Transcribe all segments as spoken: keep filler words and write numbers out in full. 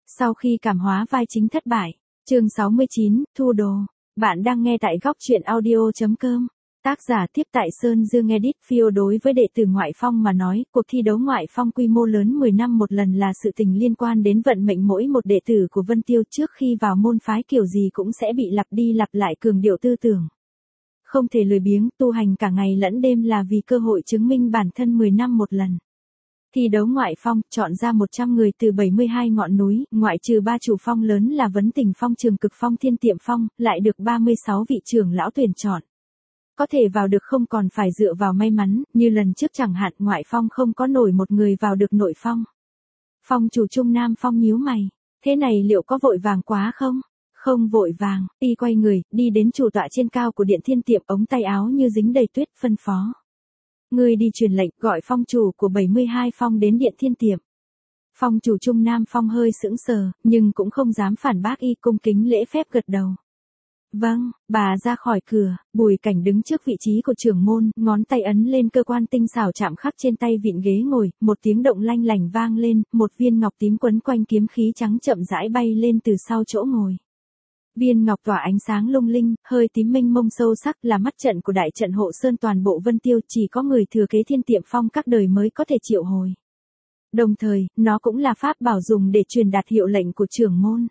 Sau khi cảm hóa vai chính thất bại. Chương sáu mươi chín, Thu đồ. Bạn đang nghe tại góc truyện audio chấm com. Tác giả Tiếp Tại Sơn Dương Edit Phiêu. Đối với đệ tử ngoại phong mà nói, cuộc thi đấu ngoại phong quy mô lớn mười năm một lần là sự tình liên quan đến vận mệnh mỗi một đệ tử của Vân Tiêu. Trước khi vào môn phái kiểu gì cũng sẽ bị lặp đi lặp lại cường điệu tư tưởng. Không thể lười biếng, tu hành cả ngày lẫn đêm là vì cơ hội chứng minh bản thân mười năm một lần. Thi đấu ngoại phong, chọn ra một trăm người từ bảy mươi hai ngọn núi, ngoại trừ ba chủ phong lớn là Vấn Tình Phong, Trường Cực Phong, Thiên Tiệm Phong, lại được ba mươi sáu vị trưởng lão tuyển chọn. Có thể vào được không còn phải dựa vào may mắn, như lần trước chẳng hạn ngoại phong không có nổi một người vào được nội phong. Phong chủ Trung Nam Phong nhíu mày, thế này liệu có vội vàng quá không? Không vội vàng, y quay người, đi đến chủ tọa trên cao của điện Thiên Tiệm, ống tay áo như dính đầy tuyết, phân phó. Người đi truyền lệnh, gọi phong chủ của bảy mươi hai phong đến điện Thiên Tiệm. Phong chủ Trung Nam Phong hơi sững sờ, nhưng cũng không dám phản bác, y cung kính lễ phép gật đầu. Vâng, bà ra khỏi cửa, Bùi Cảnh đứng trước vị trí của trưởng môn, ngón tay ấn lên cơ quan tinh xảo chạm khắc trên tay vịn ghế ngồi, một tiếng động lanh lành vang lên, một viên ngọc tím quấn quanh kiếm khí trắng chậm rãi bay lên từ sau chỗ ngồi. Viên ngọc tỏa ánh sáng lung linh, hơi tím minh mông sâu sắc, là mắt trận của đại trận hộ sơn toàn bộ Vân Tiêu, chỉ có người thừa kế Thiên Tiệm Phong các đời mới có thể triệu hồi. Đồng thời, nó cũng là pháp bảo dùng để truyền đạt hiệu lệnh của trưởng môn.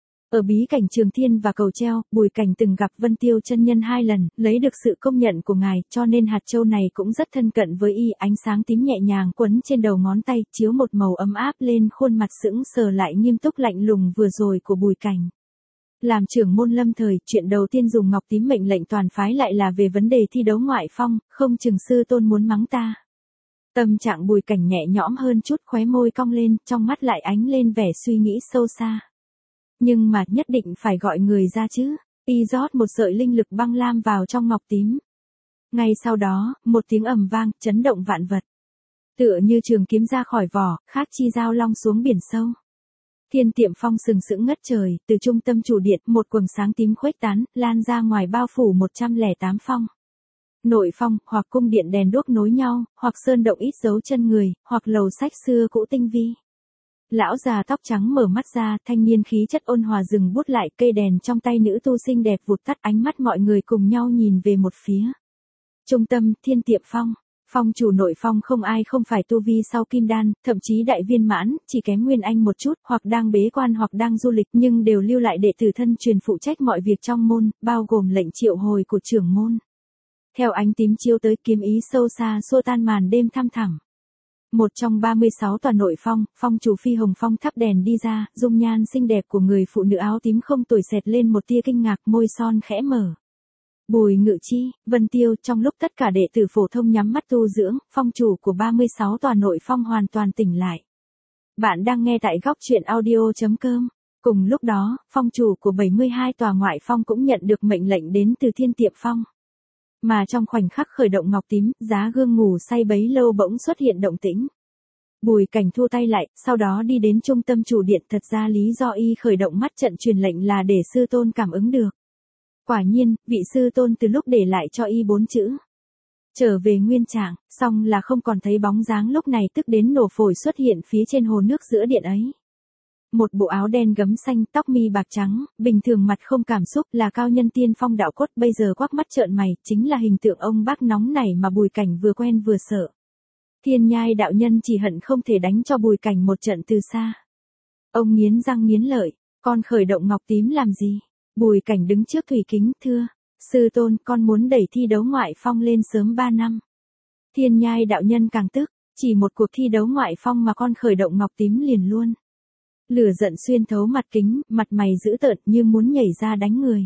Ở bí cảnh Trường Thiên và Cầu Treo, Bùi Cảnh từng gặp Vân Tiêu chân nhân hai lần, lấy được sự công nhận của ngài, cho nên hạt châu này cũng rất thân cận với y. Ánh sáng tím nhẹ nhàng quấn trên đầu ngón tay, chiếu một màu ấm áp lên khuôn mặt sững sờ lại nghiêm túc lạnh lùng vừa rồi của Bùi Cảnh. Làm trưởng môn lâm thời, chuyện đầu tiên dùng ngọc tím mệnh lệnh toàn phái lại là về vấn đề thi đấu ngoại phong, không chừng sư tôn muốn mắng ta. Tâm trạng Bùi Cảnh nhẹ nhõm hơn chút, khóe môi cong lên, trong mắt lại ánh lên vẻ suy nghĩ sâu xa. Nhưng mà nhất định phải gọi người ra chứ. Y rót một sợi linh lực băng lam vào trong ngọc tím. Ngay sau đó, một tiếng ầm vang, chấn động vạn vật. Tựa như trường kiếm ra khỏi vỏ, khác chi dao long xuống biển sâu. Thiên Tiệm Phong sừng sững ngất trời, từ trung tâm chủ điện, một quầng sáng tím khuếch tán, lan ra ngoài bao phủ một trăm lẻ tám phong. Nội phong, hoặc cung điện đèn đuốc nối nhau, hoặc sơn động ít dấu chân người, hoặc lầu sách xưa cũ tinh vi. Lão già tóc trắng mở mắt ra, thanh niên khí chất ôn hòa dừng bút lại, cây đèn trong tay nữ tu xinh đẹp vụt tắt, ánh mắt mọi người cùng nhau nhìn về một phía. Trung tâm, Thiên Tiệm Phong. Phong chủ nội phong không ai không phải tu vi sau kim đan, thậm chí đại viên mãn, chỉ kém Nguyên Anh một chút, hoặc đang bế quan hoặc đang du lịch, nhưng đều lưu lại đệ tử thân truyền phụ trách mọi việc trong môn, bao gồm lệnh triệu hồi của trưởng môn. Theo ánh tím chiếu tới, kiếm ý sâu xa xua tan màn đêm thăm thẳm. Một trong ba mươi sáu tòa nội phong, phong chủ Phi Hồng Phong thắp đèn đi ra, dung nhan xinh đẹp của người phụ nữ áo tím không tuổi xẹt lên một tia kinh ngạc, môi son khẽ mở. Bùi Ngự Chi, Vân Tiêu, trong lúc tất cả đệ tử phổ thông nhắm mắt tu dưỡng, phong chủ của ba mươi sáu tòa nội phong hoàn toàn tỉnh lại. Bạn đang nghe tại góc truyện audio chấm com. Cùng lúc đó, phong chủ của bảy mươi hai tòa ngoại phong cũng nhận được mệnh lệnh đến từ Thiên Tiệm Phong. Mà trong khoảnh khắc khởi động ngọc tím, giá gương ngủ say bấy lâu bỗng xuất hiện động tĩnh. Bùi Cảnh thu tay lại, sau đó đi đến trung tâm chủ điện, thật ra lý do y khởi động mắt trận truyền lệnh là để sư tôn cảm ứng được. Quả nhiên, vị sư tôn từ lúc để lại cho y bốn chữ. Trở về nguyên trạng, song là không còn thấy bóng dáng, lúc này tức đến nổ phổi xuất hiện phía trên hồ nước giữa điện ấy. Một bộ áo đen gấm xanh, tóc mi bạc trắng, bình thường mặt không cảm xúc, là cao nhân tiên phong đạo cốt, bây giờ quắc mắt trợn mày, chính là hình tượng ông bác nóng nảy mà Bùi Cảnh vừa quen vừa sợ. Thiên Nhai đạo nhân chỉ hận không thể đánh cho Bùi Cảnh một trận từ xa. Ông nghiến răng nghiến lợi, con khởi động ngọc tím làm gì? Bùi Cảnh đứng trước thủy kính, thưa, sư tôn, con muốn đẩy thi đấu ngoại phong lên sớm ba năm. Thiên Nhai đạo nhân càng tức, chỉ một cuộc thi đấu ngoại phong mà con khởi động ngọc tím liền luôn. Lửa giận xuyên thấu mặt kính, mặt mày dữ tợn như muốn nhảy ra đánh người.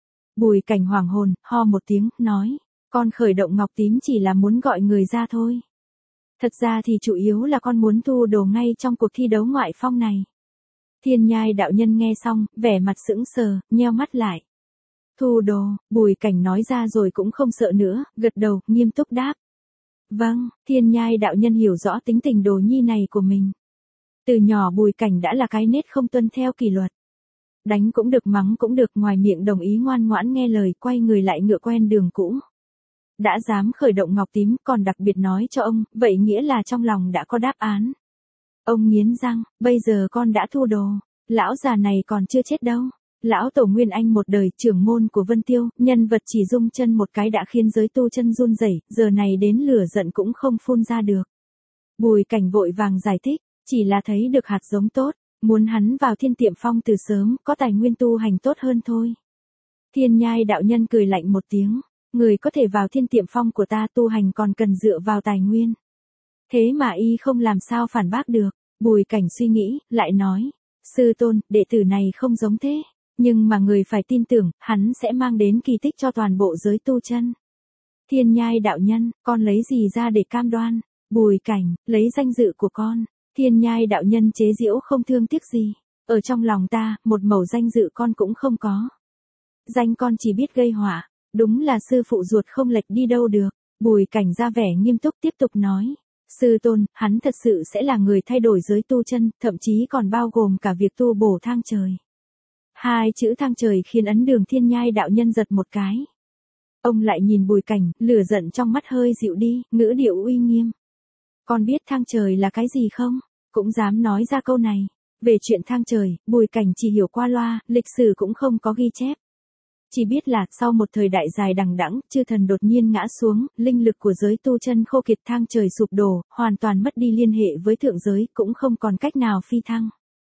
Bùi Cảnh hoảng hồn, ho một tiếng, nói, con khởi động ngọc tím chỉ là muốn gọi người ra thôi. Thật ra thì chủ yếu là con muốn thu đồ ngay trong cuộc thi đấu ngoại phong này. Thiên Nhai đạo nhân nghe xong, vẻ mặt sững sờ, nheo mắt lại. Thu đồ, Bùi Cảnh nói ra rồi cũng không sợ nữa, gật đầu, nghiêm túc đáp. Vâng, Thiên Nhai đạo nhân hiểu rõ tính tình đồ nhi này của mình. Từ nhỏ Bùi Cảnh đã là cái nết không tuân theo kỷ luật. Đánh cũng được, mắng cũng được, ngoài miệng đồng ý ngoan ngoãn nghe lời, quay người lại ngựa quen đường cũ. Đã dám khởi động ngọc tím, còn đặc biệt nói cho ông, vậy nghĩa là trong lòng đã có đáp án. Ông nghiến răng, bây giờ con đã thu đồ. Lão già này còn chưa chết đâu. Lão tổ Nguyên Anh một đời trưởng môn của Vân Tiêu, nhân vật chỉ rung chân một cái đã khiến giới tu chân run rẩy, giờ này đến lửa giận cũng không phun ra được. Bùi Cảnh vội vàng giải thích, chỉ là thấy được hạt giống tốt, muốn hắn vào Thiên Tiệm Phong từ sớm, có tài nguyên tu hành tốt hơn thôi. Thiên Nhai đạo nhân cười lạnh một tiếng, người có thể vào Thiên Tiệm Phong của ta tu hành còn cần dựa vào tài nguyên. Thế mà y không làm sao phản bác được, Bùi Cảnh suy nghĩ, lại nói, sư tôn, đệ tử này không giống thế, nhưng mà người phải tin tưởng, hắn sẽ mang đến kỳ tích cho toàn bộ giới tu chân. Thiên Nhai đạo nhân, con lấy gì ra để cam đoan? Bùi Cảnh, lấy danh dự của con. Thiên Nhai đạo nhân chế giễu không thương tiếc gì. Ở trong lòng ta, một mẩu danh dự con cũng không có. Danh con chỉ biết gây họa, đúng là sư phụ ruột không lệch đi đâu được. Bùi Cảnh ra vẻ nghiêm túc tiếp tục nói. Sư tôn, hắn thật sự sẽ là người thay đổi giới tu chân, thậm chí còn bao gồm cả việc tu bổ thang trời. Hai chữ thang trời khiến ấn đường Thiên Nhai đạo nhân giật một cái. Ông lại nhìn Bùi Cảnh, lửa giận trong mắt hơi dịu đi, ngữ điệu uy nghiêm. Con biết thang trời là cái gì không? Cũng dám nói ra câu này. Về chuyện thang trời, Bùi Cảnh chỉ hiểu qua loa, lịch sử cũng không có ghi chép. Chỉ biết là sau một thời đại dài đằng đẵng, chư thần đột nhiên ngã xuống, linh lực của giới tu chân khô kiệt, thang trời sụp đổ, hoàn toàn mất đi liên hệ với thượng giới, cũng không còn cách nào phi thăng.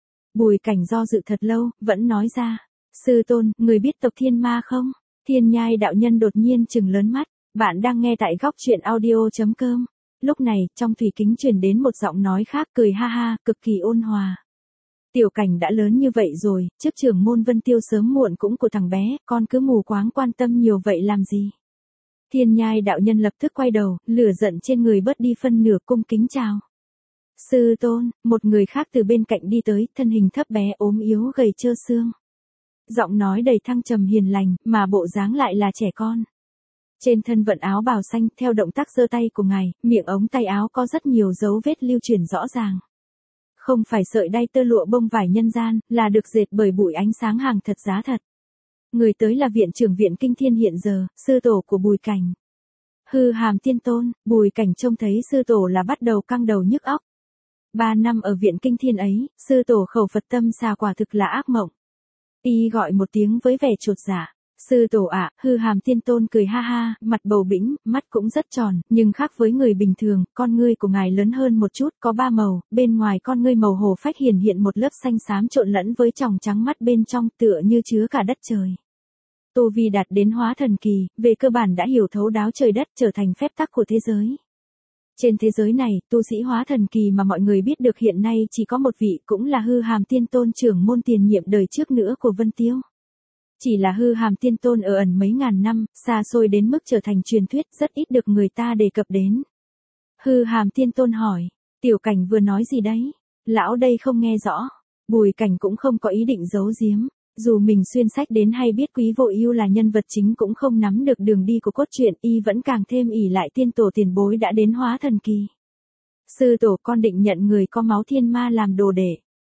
Bùi Cảnh do dự thật lâu, vẫn nói ra. Sư tôn, người biết tộc Thiên Ma không? Thiên Nhai đạo nhân đột nhiên trừng lớn mắt. Bạn đang nghe tại góc truyện audio.com. Lúc này, trong thủy kính truyền đến một giọng nói khác, cười ha ha, cực kỳ ôn hòa. Tiểu Cảnh đã lớn như vậy rồi, trước trưởng môn Vân Tiêu sớm muộn cũng của thằng bé, con cứ mù quáng quan tâm nhiều vậy làm gì? Thiên Nhai đạo nhân lập tức quay đầu, lửa giận trên người bớt đi phân nửa, cung kính chào. Sư tôn, một người khác từ bên cạnh đi tới, thân hình thấp bé ốm yếu gầy trơ xương. Giọng nói đầy thăng trầm hiền lành, mà bộ dáng lại là trẻ con. Trên thân vận áo bào xanh, theo động tác giơ tay của ngài, miệng ống tay áo có rất nhiều dấu vết lưu truyền rõ ràng. Không phải sợi đay tơ lụa bông vải nhân gian, là được dệt bởi bụi ánh sáng hàng thật giá thật. Người tới là viện trưởng viện Kinh Thiên hiện giờ, sư tổ của Bùi Cảnh. Hư Hàm Tiên Tôn, Bùi Cảnh trông thấy sư tổ là bắt đầu căng đầu nhức óc. Ba năm ở viện Kinh Thiên ấy, sư tổ khẩu Phật tâm xà quả thực là ác mộng. Y gọi một tiếng với vẻ chột dạ. Sư tổ ạ, Hư Hàm Tiên Tôn cười ha ha, mặt bầu bĩnh, mắt cũng rất tròn, nhưng khác với người bình thường, con ngươi của ngài lớn hơn một chút, có ba màu, bên ngoài con ngươi màu hồ phách hiển hiện một lớp xanh xám trộn lẫn với tròng trắng mắt bên trong, tựa như chứa cả đất trời. Tu vi đạt đến hóa thần kỳ, về cơ bản đã hiểu thấu đáo trời đất, trở thành phép tắc của thế giới. Trên thế giới này, tu sĩ hóa thần kỳ mà mọi người biết được hiện nay chỉ có một vị, cũng là Hư Hàm Tiên Tôn trưởng môn tiền nhiệm đời trước nữa của Vân Tiêu. Chỉ là Hư Hàm Tiên Tôn ở ẩn mấy ngàn năm, xa xôi đến mức trở thành truyền thuyết, rất ít được người ta đề cập đến. Hư Hàm Tiên Tôn hỏi, Tiểu Cảnh vừa nói gì đấy? Lão đây không nghe rõ. Bùi Cảnh cũng không có ý định giấu giếm. Dù mình xuyên sách đến hay biết Quý Vô Ưu là nhân vật chính cũng không nắm được đường đi của cốt truyện, y vẫn càng thêm ỷ lại tiên tổ tiền bối đã đến hóa thần kỳ. Sư tổ, con định nhận người có máu thiên ma làm đồ đệ.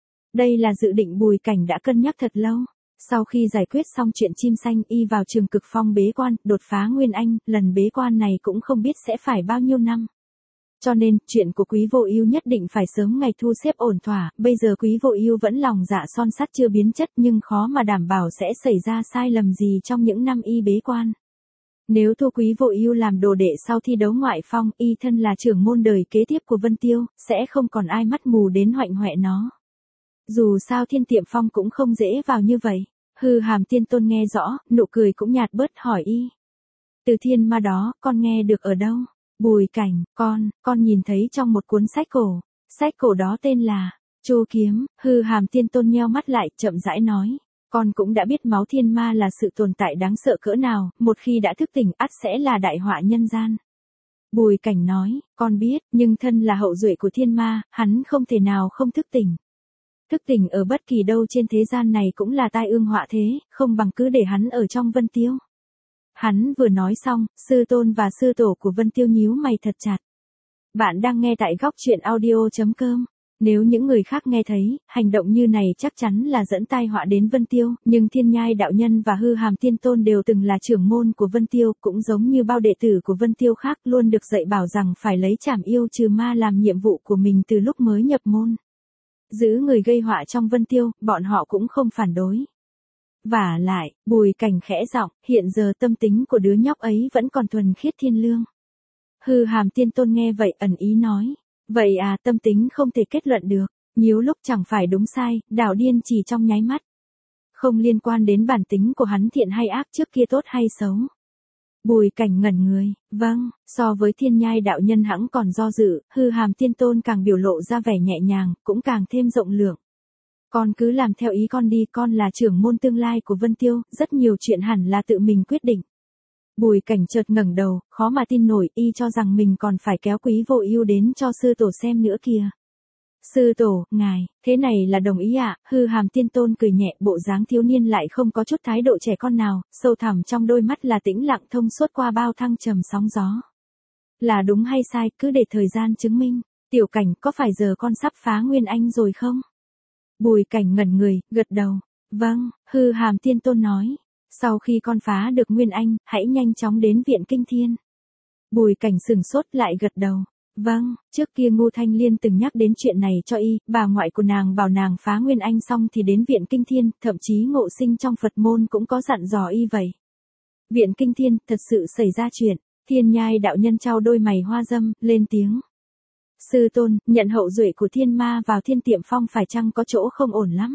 Đây là dự định Bùi Cảnh đã cân nhắc thật lâu. Sau khi giải quyết xong chuyện chim xanh, y vào Trường Cực Phong bế quan, đột phá Nguyên Anh, lần bế quan này cũng không biết sẽ phải bao nhiêu năm. Cho nên, chuyện của Quý Vô Ưu nhất định phải sớm ngày thu xếp ổn thỏa, bây giờ Quý Vô Ưu vẫn lòng dạ son sắt chưa biến chất, nhưng khó mà đảm bảo sẽ xảy ra sai lầm gì trong những năm y bế quan. Nếu thu Quý Vô Ưu làm đồ đệ sau thi đấu ngoại phong, y thân là trưởng môn đời kế tiếp của Vân Tiêu, sẽ không còn ai mắt mù đến hoạnh hoẹ nó. Dù sao Thiên Tiệm Phong cũng không dễ vào như vậy. Hư Hàm Tiên Tôn nghe rõ, nụ cười cũng nhạt bớt, hỏi y. Từ thiên ma đó, con nghe được ở đâu? Bùi Cảnh, con, con nhìn thấy trong một cuốn sách cổ. Sách cổ đó tên là Chu Kiếm. Hư Hàm Tiên Tôn nheo mắt lại, chậm rãi nói. Con cũng đã biết máu thiên ma là sự tồn tại đáng sợ cỡ nào, một khi đã thức tỉnh ắt sẽ là đại họa nhân gian. Bùi Cảnh nói, con biết, nhưng thân là hậu duệ của thiên ma, hắn không thể nào không thức tỉnh. Thức tỉnh ở bất kỳ đâu trên thế gian này cũng là tai ương họa thế, không bằng cứ để hắn ở trong Vân Tiêu. Hắn vừa nói xong, sư tôn và sư tổ của Vân Tiêu nhíu mày thật chặt. Bạn đang nghe tại góc truyện audio.com. Nếu những người khác nghe thấy, hành động như này chắc chắn là dẫn tai họa đến Vân Tiêu, nhưng Thiên Nhai đạo nhân và Hư Hàm Tiên Tôn đều từng là trưởng môn của Vân Tiêu, cũng giống như bao đệ tử của Vân Tiêu khác, luôn được dạy bảo rằng phải lấy trảm yêu trừ ma làm nhiệm vụ của mình từ lúc mới nhập môn. Giữ người gây họa trong Vân Tiêu, bọn họ cũng không phản đối. Vả lại, Bùi Cảnh khẽ giọng, hiện giờ tâm tính của đứa nhóc ấy vẫn còn thuần khiết thiên lương. Hư Hàm Tiên Tôn nghe vậy ẩn ý nói. Vậy à, tâm tính không thể kết luận được, nhiều lúc chẳng phải đúng sai, đảo điên chỉ trong nháy mắt. Không liên quan đến bản tính của hắn thiện hay ác, trước kia tốt hay xấu. Bùi Cảnh ngẩn người, vâng, so với Thiên Nhai đạo nhân hãng còn do dự, Hư Hàm Tiên Tôn càng biểu lộ ra vẻ nhẹ nhàng, cũng càng thêm rộng lượng. Con cứ làm theo ý con đi, con là trưởng môn tương lai của Vân Tiêu, rất nhiều chuyện hẳn là tự mình quyết định. Bùi Cảnh chợt ngẩng đầu, khó mà tin nổi, y cho rằng mình còn phải kéo Quý Vô Ưu đến cho sư tổ xem nữa kìa. Sư tổ, ngài, thế này là đồng ý ạ? À? Hư Hàm Tiên Tôn cười nhẹ, bộ dáng thiếu niên lại không có chút thái độ trẻ con nào, sâu thẳm trong đôi mắt là tĩnh lặng thông suốt qua bao thăng trầm sóng gió. Là đúng hay sai, cứ để thời gian chứng minh. Tiểu Cảnh, có phải giờ con sắp phá Nguyên Anh rồi không? Bùi Cảnh ngẩn người, gật đầu. Vâng, Hư Hàm Tiên Tôn nói. Sau khi con phá được Nguyên Anh, hãy nhanh chóng đến Viện Kinh Thiên. Bùi Cảnh sừng sốt lại gật đầu. Vâng, trước kia Ngô Thanh Liên từng nhắc đến chuyện này cho y, bà ngoại của nàng bảo nàng phá Nguyên Anh xong thì đến Viện Kinh Thiên, thậm chí Ngộ Sinh trong Phật môn cũng có dặn dò y vậy. Viện Kinh Thiên, thật sự xảy ra chuyện. Thiên Nhai đạo nhân trao đôi mày hoa dâm, lên tiếng. Sư tôn, nhận hậu duệ của thiên ma vào Thiên Tiệm Phong phải chăng có chỗ không ổn lắm?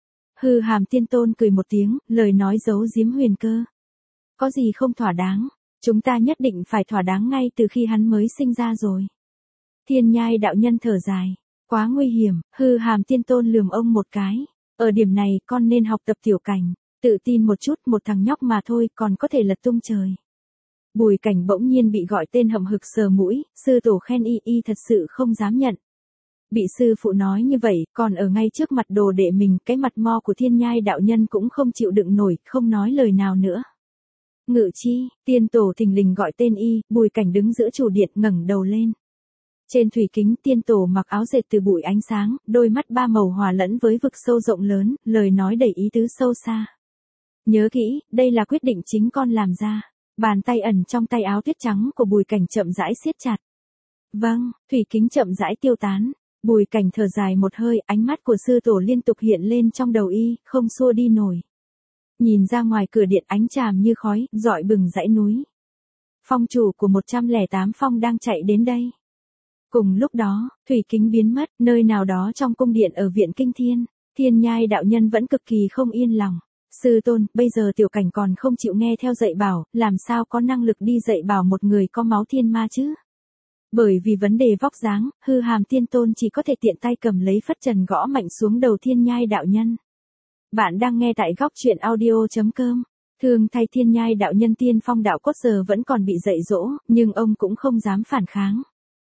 Hư Hàm Tiên Tôn cười một tiếng, lời nói giấu giếm huyền cơ. Có gì không thỏa đáng, chúng ta nhất định phải thỏa đáng ngay từ khi hắn mới sinh ra rồi. Thiên Nhai đạo nhân thở dài, quá nguy hiểm. Hư Hàm Tiên Tôn lườm ông một cái. Ở điểm này con nên học tập Tiểu Cảnh, tự tin một chút, một thằng nhóc mà thôi còn có thể lật tung trời. Bùi Cảnh bỗng nhiên bị gọi tên hậm hực sờ mũi, sư tổ khen y y thật sự không dám nhận. Bị sư phụ nói như vậy, còn ở ngay trước mặt đồ đệ mình, cái mặt mo của Thiên Nhai đạo nhân cũng không chịu đựng nổi, không nói lời nào nữa. Ngự Chi, tiên tổ thình lình gọi tên y, Bùi Cảnh đứng giữa chủ điện ngẩng đầu lên. Trên thủy kính tiên tổ mặc áo dệt từ bụi ánh sáng, đôi mắt ba màu hòa lẫn với vực sâu rộng lớn, lời nói đầy ý tứ sâu xa. Nhớ kỹ, đây là quyết định chính con làm ra. Bàn tay ẩn trong tay áo tuyết trắng của Bùi Cảnh chậm rãi siết chặt. Vâng, thủy kính chậm rãi tiêu tán. Bùi Cảnh thở dài một hơi, ánh mắt của sư tổ liên tục hiện lên trong đầu y, không xua đi nổi. Nhìn ra ngoài cửa điện ánh tràm như khói, rọi bừng dãy núi. Phong chủ của một trăm lẻ tám phong đang chạy đến đây. Cùng lúc đó, thủy kính biến mất, nơi nào đó trong cung điện ở Viện Kinh Thiên, Thiên Nhai đạo nhân vẫn cực kỳ không yên lòng. Sư tôn, bây giờ Tiểu Cảnh còn không chịu nghe theo dạy bảo, làm sao có năng lực đi dạy bảo một người có máu thiên ma chứ? Bởi vì vấn đề vóc dáng, Hư Hàm Tiên Tôn chỉ có thể tiện tay cầm lấy phất trần gõ mạnh xuống đầu Thiên Nhai đạo nhân. Bạn đang nghe tại góc truyện audio chấm com. Thường thay Thiên Nhai đạo nhân tiên phong đạo cốt giờ vẫn còn bị dạy dỗ, nhưng ông cũng không dám phản kháng.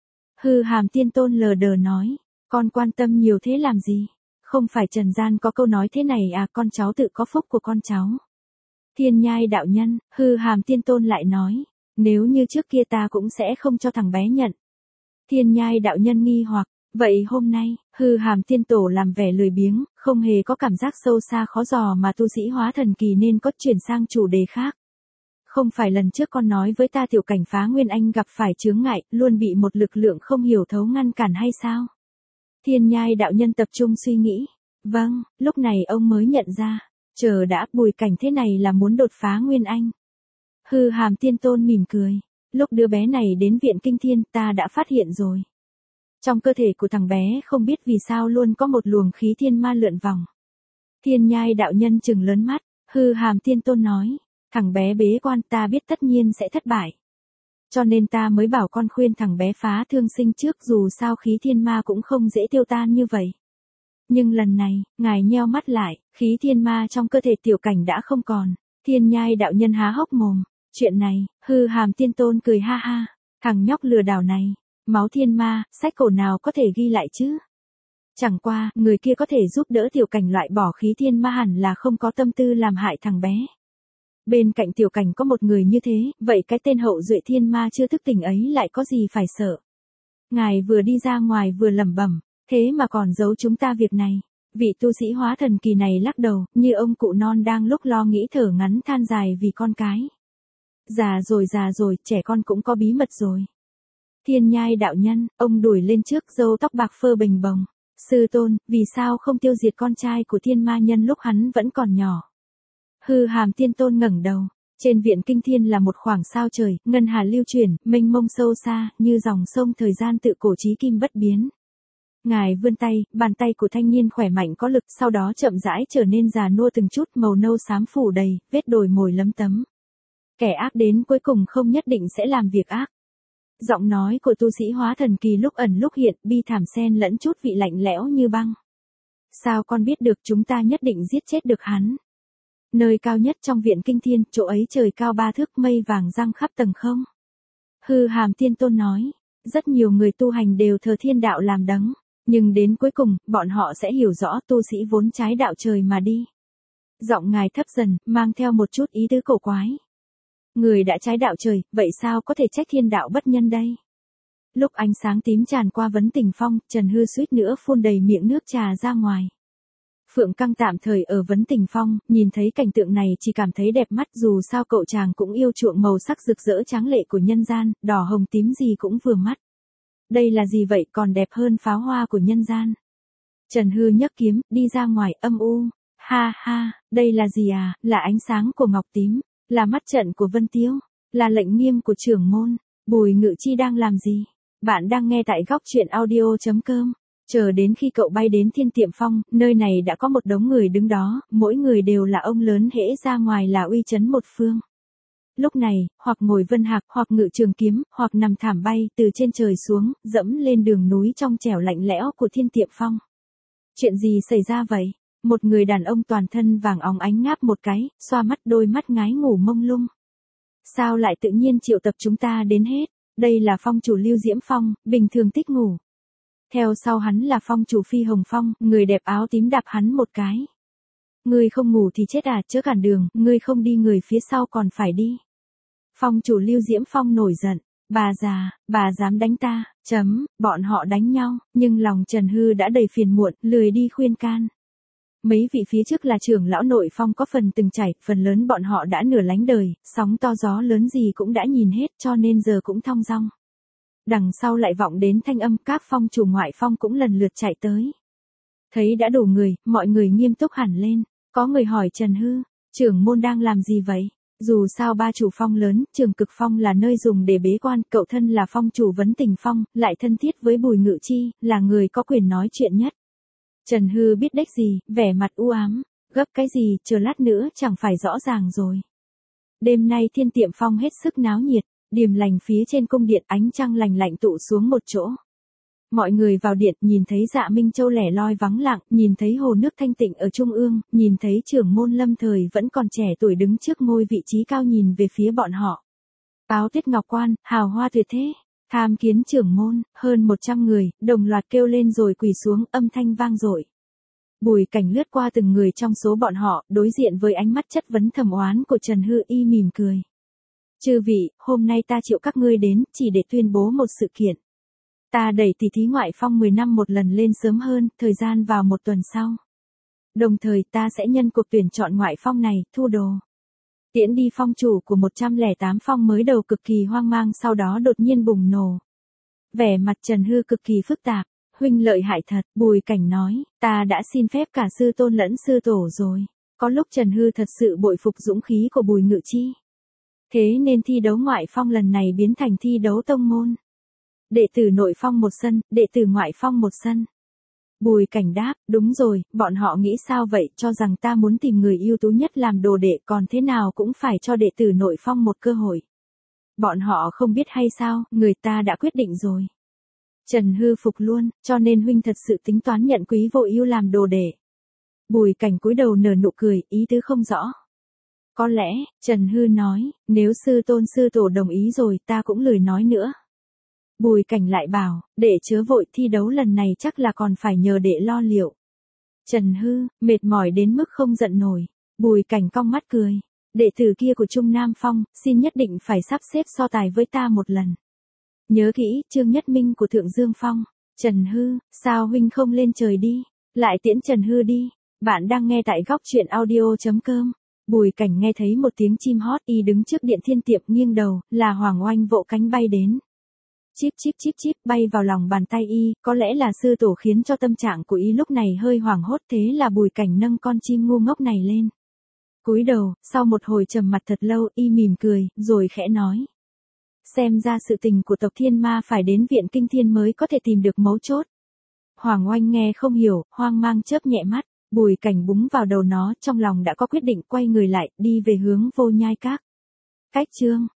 Hư Hàm Tiên Tôn lờ đờ nói, con quan tâm nhiều thế làm gì? Không phải trần gian có câu nói thế này à, con cháu tự có phúc của con cháu. Thiên Nhai đạo nhân, Hư Hàm Tiên Tôn lại nói, nếu như trước kia ta cũng sẽ không cho thằng bé nhận. Thiên Nhai đạo nhân nghi hoặc, vậy hôm nay, Hư Hàm Tiên Tổ làm vẻ lười biếng, không hề có cảm giác sâu xa khó dò mà tu sĩ hóa thần kỳ nên có chuyển sang chủ đề khác. Không phải lần trước con nói với ta Tiểu Cảnh phá Nguyên Anh gặp phải chướng ngại, luôn bị một lực lượng không hiểu thấu ngăn cản hay sao? Thiên Nhai đạo nhân tập trung suy nghĩ. Vâng, lúc này ông mới nhận ra. Chờ đã, Bùi Cảnh thế này là muốn đột phá Nguyên Anh. Hư Hàm Tiên Tôn mỉm cười. Lúc đứa bé này đến Viện Kinh Thiên ta đã phát hiện rồi. Trong cơ thể của thằng bé không biết vì sao luôn có một luồng khí thiên ma lượn vòng. Thiên Nhai đạo nhân trừng lớn mắt. Hư Hàm Tiên Tôn nói. Thằng bé bế quan ta biết tất nhiên sẽ thất bại. Cho nên ta mới bảo con khuyên thằng bé phá thương sinh trước, dù sao khí thiên ma cũng không dễ tiêu tan như vậy. Nhưng lần này, ngài nheo mắt lại, khí thiên ma trong cơ thể Tiểu Cảnh đã không còn. Thiên Nhai đạo nhân há hốc mồm. Chuyện này, Hư Hàm Tiên Tôn cười ha ha. Thằng nhóc lừa đảo này, máu thiên ma, sách cổ nào có thể ghi lại chứ? Chẳng qua, người kia có thể giúp đỡ Tiểu Cảnh loại bỏ khí thiên ma hẳn là không có tâm tư làm hại thằng bé. Bên cạnh Tiểu Cảnh có một người như thế, vậy cái tên hậu duệ thiên ma chưa thức tỉnh ấy lại có gì phải sợ? Ngài vừa đi ra ngoài vừa lẩm bẩm, thế mà còn giấu chúng ta việc này. Vị tu sĩ hóa thần kỳ này lắc đầu, như ông cụ non đang lúc lo nghĩ thở ngắn than dài vì con cái. Già rồi già rồi, trẻ con cũng có bí mật rồi. Thiên Nhai đạo nhân, ông đuổi lên trước, râu tóc bạc phơ bềnh bồng. Sư tôn, vì sao không tiêu diệt con trai của thiên ma nhân lúc hắn vẫn còn nhỏ? Hư Hàm Tiên Tôn ngẩng đầu. Trên viện kinh thiên là một khoảng sao trời, ngân hà lưu chuyển, mênh mông sâu xa, như dòng sông thời gian tự cổ chí kim bất biến. Ngài vươn tay, bàn tay của thanh niên khỏe mạnh có lực, sau đó chậm rãi trở nên già nua từng chút, màu nâu xám phủ đầy, vết đồi mồi lấm tấm. Kẻ ác đến cuối cùng không nhất định sẽ làm việc ác. Giọng nói của tu sĩ hóa thần kỳ lúc ẩn lúc hiện, bi thảm xen lẫn chút vị lạnh lẽo như băng. Sao con biết được chúng ta nhất định giết chết được hắn? Nơi cao nhất trong viện kinh thiên, chỗ ấy trời cao ba thước, mây vàng răng khắp tầng không. Hư Hàm Tiên Tôn nói, rất nhiều người tu hành đều thờ thiên đạo làm đấng, nhưng đến cuối cùng, bọn họ sẽ hiểu rõ tu sĩ vốn trái đạo trời mà đi. Giọng ngài thấp dần, mang theo một chút ý tứ cổ quái. Người đã trái đạo trời, vậy sao có thể trách thiên đạo bất nhân đây? Lúc ánh sáng tím tràn qua Vấn Tình Phong, Trần Hư suýt nữa phun đầy miệng nước trà ra ngoài. Phượng Căng tạm thời ở Vấn Tình Phong, nhìn thấy cảnh tượng này chỉ cảm thấy đẹp mắt, dù sao cậu chàng cũng yêu chuộng màu sắc rực rỡ tráng lệ của nhân gian, đỏ hồng tím gì cũng vừa mắt. Đây là gì vậy, còn đẹp hơn pháo hoa của nhân gian. Trần Hư nhấc kiếm, đi ra ngoài, âm u. Ha ha, đây là gì à, là ánh sáng của ngọc tím, là mắt trận của Vân Tiêu, là lệnh nghiêm của trưởng môn. Bùi Ngự Chi đang làm gì? Bạn đang nghe tại góc truyện audio chấm com. Chờ đến khi cậu bay đến Thiên Tiệm Phong, nơi này đã có một đống người đứng đó, mỗi người đều là ông lớn, hễ ra ngoài là uy chấn một phương. Lúc này, hoặc ngồi vân hạc, hoặc ngự trường kiếm, hoặc nằm thảm bay từ trên trời xuống, dẫm lên đường núi trong trẻo lạnh lẽo của Thiên Tiệm Phong. Chuyện gì xảy ra vậy? Một người đàn ông toàn thân vàng óng ánh ngáp một cái, xoa mắt, đôi mắt ngái ngủ mông lung. Sao lại tự nhiên triệu tập chúng ta đến hết? Đây là phong chủ Lưu Diễm Phong, bình thường thích ngủ. Theo sau hắn là phong chủ Phi Hồng Phong, người đẹp áo tím đạp hắn một cái. Ngươi không ngủ thì chết à, chớ cản đường, ngươi không đi người phía sau còn phải đi. Phong chủ Lưu Diễm Phong nổi giận, bà già, bà dám đánh ta, chấm, bọn họ đánh nhau, nhưng lòng Trần Hư đã đầy phiền muộn, lười đi khuyên can. Mấy vị phía trước là trưởng lão nội phong có phần từng trải, phần lớn bọn họ đã nửa lánh đời, sóng to gió lớn gì cũng đã nhìn hết cho nên giờ cũng thong dong. Đằng sau lại vọng đến thanh âm, các phong chủ ngoại phong cũng lần lượt chạy tới. Thấy đã đủ người, mọi người nghiêm túc hẳn lên, có người hỏi Trần Hư, trưởng môn đang làm gì vậy? Dù sao ba chủ phong lớn, Trường Cực Phong là nơi dùng để bế quan, cậu thân là phong chủ Vấn Tình Phong, lại thân thiết với Bùi Ngự Chi, là người có quyền nói chuyện nhất. Trần Hư biết đếch gì, vẻ mặt u ám, gấp cái gì, chờ lát nữa chẳng phải rõ ràng rồi. Đêm nay Thiên Tiệm Phong hết sức náo nhiệt, điềm lành phía trên cung điện, ánh trăng lành lạnh tụ xuống một chỗ. Mọi người vào điện, nhìn thấy Dạ Minh Châu lẻ loi vắng lặng, nhìn thấy hồ nước thanh tịnh ở trung ương, nhìn thấy trưởng môn Lâm Thời vẫn còn trẻ tuổi đứng trước ngôi vị trí cao nhìn về phía bọn họ. Áo tuyết ngọc quan, hào hoa tuyệt thế, tham kiến trưởng môn, hơn một trăm người, đồng loạt kêu lên rồi quỳ xuống, âm thanh vang dội. Bùi Cảnh lướt qua từng người trong số bọn họ, đối diện với ánh mắt chất vấn thầm oán của Trần Hư, y mỉm cười. Chư vị, hôm nay ta triệu các ngươi đến, chỉ để tuyên bố một sự kiện. Ta đẩy tỷ thí ngoại phong mười năm một lần lên sớm hơn, thời gian vào một tuần sau. Đồng thời ta sẽ nhân cuộc tuyển chọn ngoại phong này, thu đồ. Tiễn đi phong chủ của một trăm lẻ tám phong mới đầu cực kỳ hoang mang, sau đó đột nhiên bùng nổ. Vẻ mặt Trần Hư cực kỳ phức tạp, huynh lợi hại thật, Bùi Cảnh nói, ta đã xin phép cả sư tôn lẫn sư tổ rồi. Có lúc Trần Hư thật sự bội phục dũng khí của Bùi Ngự Chi. Thế nên thi đấu ngoại phong lần này biến thành thi đấu tông môn. Đệ tử nội phong một sân, đệ tử ngoại phong một sân. Bùi Cảnh đáp, đúng rồi, bọn họ nghĩ sao vậy, cho rằng ta muốn tìm người ưu tú nhất làm đồ đệ, còn thế nào cũng phải cho đệ tử nội phong một cơ hội. Bọn họ không biết hay sao, người ta đã quyết định rồi. Trần Hư phục luôn, cho nên huynh thật sự tính toán nhận Quý Vô Ưu làm đồ đệ. Bùi Cảnh cúi đầu nở nụ cười, ý tứ không rõ. Có lẽ, Trần Hư nói, nếu sư tôn sư tổ đồng ý rồi, ta cũng lười nói nữa. Bùi Cảnh lại bảo, đệ chớ vội, thi đấu lần này chắc là còn phải nhờ đệ lo liệu. Trần Hư, mệt mỏi đến mức không giận nổi. Bùi Cảnh cong mắt cười. Đệ tử kia của Trung Nam Phong, xin nhất định phải sắp xếp so tài với ta một lần. Nhớ kỹ, Trương Nhất Minh của Thượng Dương Phong. Trần Hư, sao huynh không lên trời đi? Lại tiễn Trần Hư đi. Bạn đang nghe tại góc truyện audio chấm com. Bùi Cảnh nghe thấy một tiếng chim hót, y đứng trước điện Thiên Tiệm nghiêng đầu, là Hoàng Oanh vỗ cánh bay đến. chip chip chip chip bay vào lòng bàn tay y, có lẽ là sư tổ khiến cho tâm trạng của y lúc này hơi hoảng hốt, thế là Bùi Cảnh nâng con chim ngu ngốc này lên. Cúi đầu, sau một hồi trầm mặt thật lâu, y mỉm cười, rồi khẽ nói. Xem ra sự tình của tộc Thiên Ma phải đến viện Kinh Thiên mới có thể tìm được mấu chốt. Hoàng Oanh nghe không hiểu, hoang mang chớp nhẹ mắt, Bùi Cảnh búng vào đầu nó, trong lòng đã có quyết định, quay người lại, đi về hướng Vô Nhai Các. Cách chương